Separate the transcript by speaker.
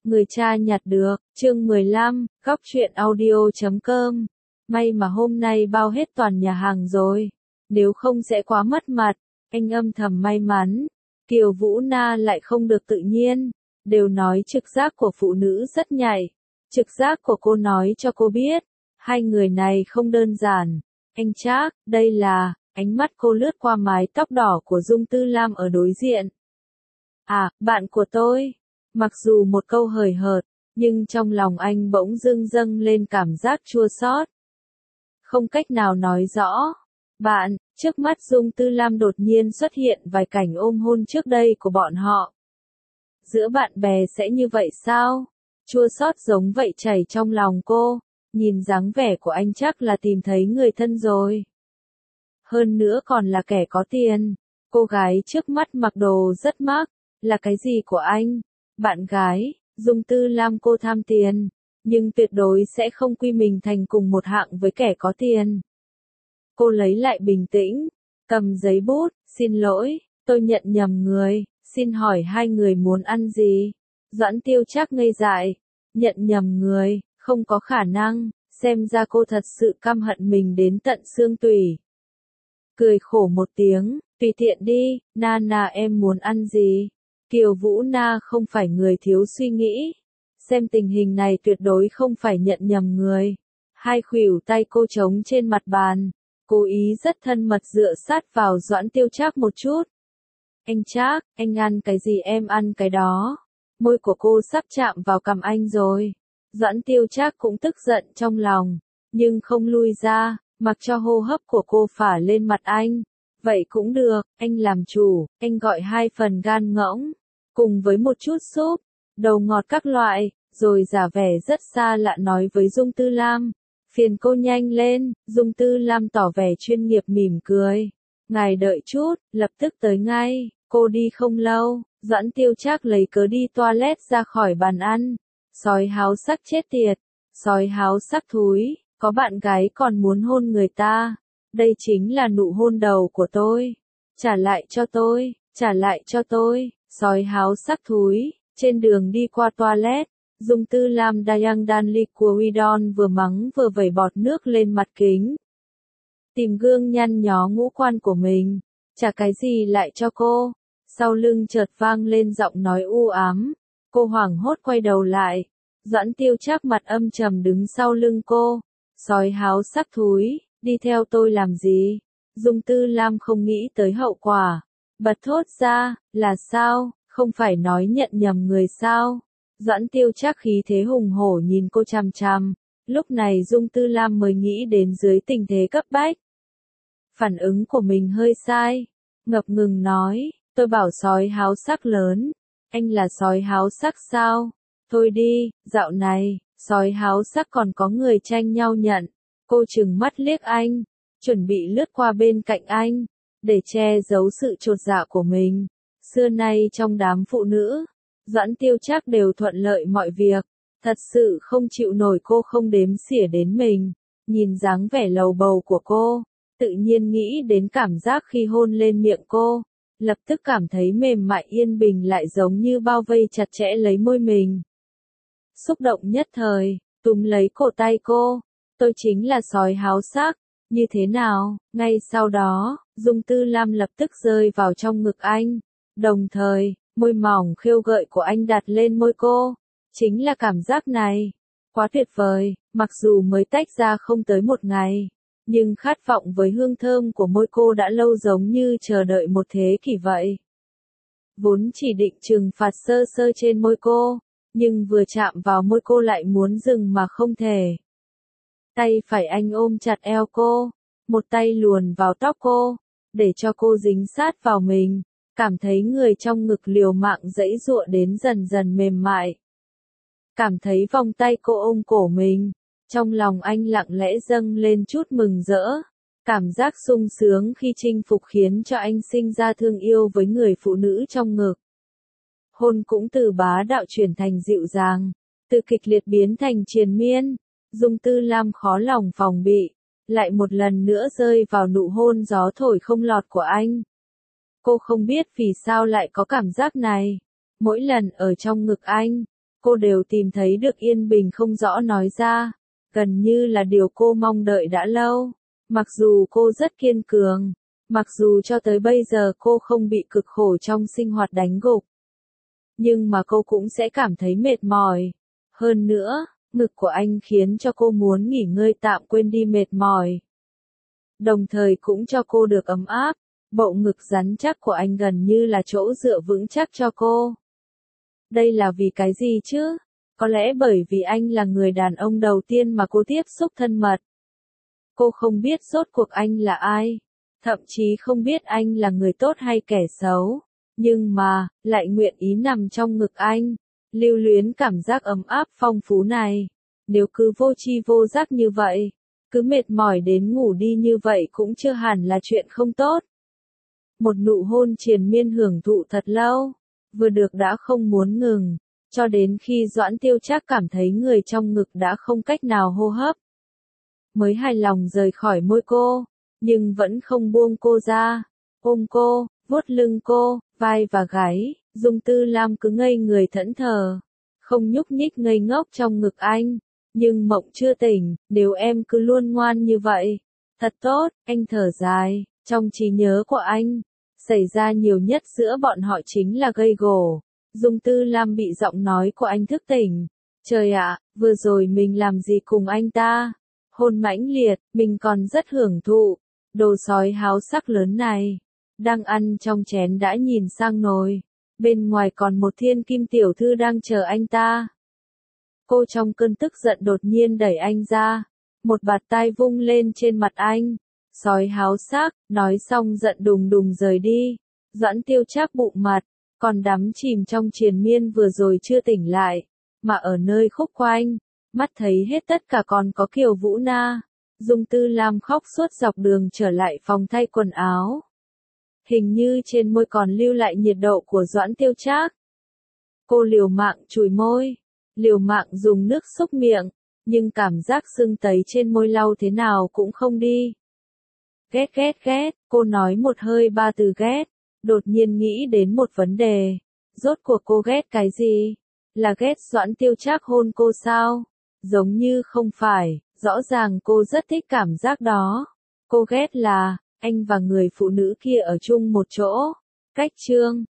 Speaker 1: Người cha nhặt được, chương 15, góc truyện audio.com. May mà hôm nay bao hết toàn nhà hàng rồi, nếu không sẽ quá mất mặt. Anh âm thầm may mắn. Kiều Vũ Na lại không được tự nhiên, đều nói trực giác của phụ nữ rất nhạy. Trực giác của cô nói cho cô biết, hai người này không đơn giản. Anh Trác, đây là, ánh mắt cô lướt qua mái tóc đỏ của Dung Tư Lam ở đối diện. À, bạn của tôi. Mặc dù một câu hời hợt, nhưng trong lòng anh bỗng dưng dâng lên cảm giác chua xót. Không cách nào nói rõ. Bạn, trước mắt Dung Tư Lam đột nhiên xuất hiện vài cảnh ôm hôn trước đây của bọn họ. Giữa bạn bè sẽ như vậy sao? Chua xót giống vậy chảy trong lòng cô, nhìn dáng vẻ của anh chắc là tìm thấy người thân rồi. Hơn nữa còn là kẻ có tiền. Cô gái trước mắt mặc đồ rất mắc, là cái gì của anh? Bạn gái, Dung Tư Lam cô tham tiền, nhưng tuyệt đối sẽ không quy mình thành cùng một hạng với kẻ có tiền. Cô lấy lại bình tĩnh, cầm giấy bút, xin lỗi, tôi nhận nhầm người, xin hỏi hai người muốn ăn gì? Doãn Tiêu Trác ngây dại, nhận nhầm người, không có khả năng, xem ra cô thật sự căm hận mình đến tận xương tủy. Cười khổ một tiếng, tùy tiện đi, Na em muốn ăn gì? Kiều Vũ Na không phải người thiếu suy nghĩ. Xem tình hình này tuyệt đối không phải nhận nhầm người. Hai khuỷu tay cô trống trên mặt bàn, cố ý rất thân mật dựa sát vào Doãn Tiêu Trác một chút. Anh Trác, anh ăn cái gì em ăn cái đó. Môi của cô sắp chạm vào cằm anh rồi. Doãn Tiêu Trác cũng tức giận trong lòng, nhưng không lui ra, mặc cho hô hấp của cô phả lên mặt anh. Vậy cũng được, anh làm chủ, anh gọi 2 phần gan ngỗng, cùng với một chút súp, đầu ngọt các loại, rồi giả vẻ rất xa lạ nói với Dung Tư Lam. Phiền cô nhanh lên, Dung Tư Lam tỏ vẻ chuyên nghiệp mỉm cười. Ngài đợi chút, lập tức tới ngay, cô đi không lâu, Doãn Tiêu Trác lấy cớ đi toilet ra khỏi bàn ăn. Sói háo sắc chết tiệt, sói háo sắc thúi, có bạn gái còn muốn hôn người ta. Đây chính là nụ hôn đầu của tôi. Trả lại cho tôi, trả lại cho tôi, sói háo sắc thúi. Trên đường đi qua toilet, Dung Tư Lam Dayang Dan Lee của Widon vừa mắng vừa vẩy bọt nước lên mặt kính. Tìm gương nhăn nhó ngũ quan của mình, trả cái gì lại cho cô. Sau lưng chợt vang lên giọng nói u ám. Cô hoảng hốt quay đầu lại. Doãn Tiêu Trác mặt âm trầm đứng sau lưng cô. Sói háo sắc thúi, đi theo tôi làm gì? Dung Tư Lam không nghĩ tới hậu quả. Bật thốt ra, là sao, không phải nói nhận nhầm người sao? Doãn Tiêu Trác khí thế hùng hổ nhìn cô chằm chằm. Lúc này Dung Tư Lam mới nghĩ đến dưới tình thế cấp bách. Phản ứng của mình hơi sai. Ngập ngừng nói, tôi bảo sói háo sắc lớn. Anh là sói háo sắc sao? Thôi đi, dạo này, sói háo sắc còn có người tranh nhau nhận. Cô trừng mắt liếc anh, chuẩn bị lướt qua bên cạnh anh, để che giấu sự chột dạ của mình. Xưa nay trong đám phụ nữ, Doãn Tiêu Trác đều thuận lợi mọi việc, thật sự không chịu nổi cô không đếm xỉa đến mình. Nhìn dáng vẻ lầu bầu của cô, tự nhiên nghĩ đến cảm giác khi hôn lên miệng cô, lập tức cảm thấy mềm mại yên bình lại giống như bao vây chặt chẽ lấy môi mình. Xúc động nhất thời, túm lấy cổ tay cô, tôi chính là sói háo sắc, như thế nào? Ngay sau đó, Dung Tư Lam lập tức rơi vào trong ngực anh, đồng thời, môi mỏng khêu gợi của anh đặt lên môi cô, chính là cảm giác này, quá tuyệt vời, mặc dù mới tách ra không tới một ngày, nhưng khát vọng với hương thơm của môi cô đã lâu giống như chờ đợi một thế kỷ vậy. Vốn chỉ định trừng phạt sơ sơ trên môi cô, nhưng vừa chạm vào môi cô lại muốn dừng mà không thể. Tay phải anh ôm chặt eo cô, một tay luồn vào tóc cô, để cho cô dính sát vào mình, cảm thấy người trong ngực liều mạng giãy giụa đến dần dần mềm mại. Cảm thấy vòng tay cô ôm cổ mình, trong lòng anh lặng lẽ dâng lên chút mừng rỡ, cảm giác sung sướng khi chinh phục khiến cho anh sinh ra thương yêu với người phụ nữ trong ngực. Hôn cũng từ bá đạo chuyển thành dịu dàng, từ kịch liệt biến thành triền miên. Dung Tư Lam khó lòng phòng bị, lại một lần nữa rơi vào nụ hôn gió thổi không lọt của anh. Cô không biết vì sao lại có cảm giác này. Mỗi lần ở trong ngực anh, cô đều tìm thấy được yên bình không rõ nói ra, gần như là điều cô mong đợi đã lâu. Mặc dù cô rất kiên cường, mặc dù cho tới bây giờ cô không bị cực khổ trong sinh hoạt đánh gục, nhưng mà cô cũng sẽ cảm thấy mệt mỏi. Hơn nữa, ngực của anh khiến cho cô muốn nghỉ ngơi tạm quên đi mệt mỏi. Đồng thời cũng cho cô được ấm áp, bộ ngực rắn chắc của anh gần như là chỗ dựa vững chắc cho cô. Đây là vì cái gì chứ? Có lẽ bởi vì anh là người đàn ông đầu tiên mà cô tiếp xúc thân mật. Cô không biết rốt cuộc anh là ai, thậm chí không biết anh là người tốt hay kẻ xấu, nhưng mà, lại nguyện ý nằm trong ngực anh, lưu luyến cảm giác ấm áp phong phú này. Nếu cứ vô tri vô giác như vậy, cứ mệt mỏi đến ngủ đi như vậy cũng chưa hẳn là chuyện không tốt. Một nụ hôn triền miên hưởng thụ thật lâu, vừa được đã không muốn ngừng, cho đến khi Doãn Tiêu Trác cảm thấy người trong ngực đã không cách nào hô hấp. Mới hài lòng rời khỏi môi cô, nhưng vẫn không buông cô ra, ôm cô, vuốt lưng cô, vai và gáy, Dung Tư Lam cứ ngây người thẫn thờ, không nhúc nhích ngây ngốc trong ngực anh. Nhưng mộng chưa tỉnh, nếu em cứ luôn ngoan như vậy, thật tốt, anh thở dài, trong trí nhớ của anh, xảy ra nhiều nhất giữa bọn họ chính là gây gổ. Dung Tư Lam bị giọng nói của anh thức tỉnh. Trời ạ, vừa rồi mình làm gì cùng anh ta? Hôn mãnh liệt, mình còn rất hưởng thụ. Đồ sói háo sắc lớn này, đang ăn trong chén đã nhìn sang nồi. Bên ngoài còn một thiên kim tiểu thư đang chờ anh ta. Cô trong cơn tức giận đột nhiên đẩy anh ra, một bạt tai vung lên trên mặt anh. Sói háo sắc, nói xong giận đùng đùng rời đi. Doãn Tiêu Trác bụng mặt, còn đắm chìm trong triền miên vừa rồi chưa tỉnh lại, mà ở nơi khúc quanh, mắt thấy hết tất cả còn có Kiều Vũ Na. Dung Tư Lam khóc suốt dọc đường trở lại phòng thay quần áo. Hình như trên môi còn lưu lại nhiệt độ của Doãn Tiêu Trác. Cô liều mạng chùi môi, liều mạng dùng nước xúc miệng, nhưng cảm giác sưng tấy trên môi lau thế nào cũng không đi. Ghét ghét ghét, cô nói một hơi ba từ ghét, đột nhiên nghĩ đến một vấn đề. Rốt cuộc cô ghét cái gì? Là ghét Doãn Tiêu Trác hôn cô sao? Giống như không phải, rõ ràng cô rất thích cảm giác đó. Cô ghét là, anh và người phụ nữ kia ở chung một chỗ. Cách chương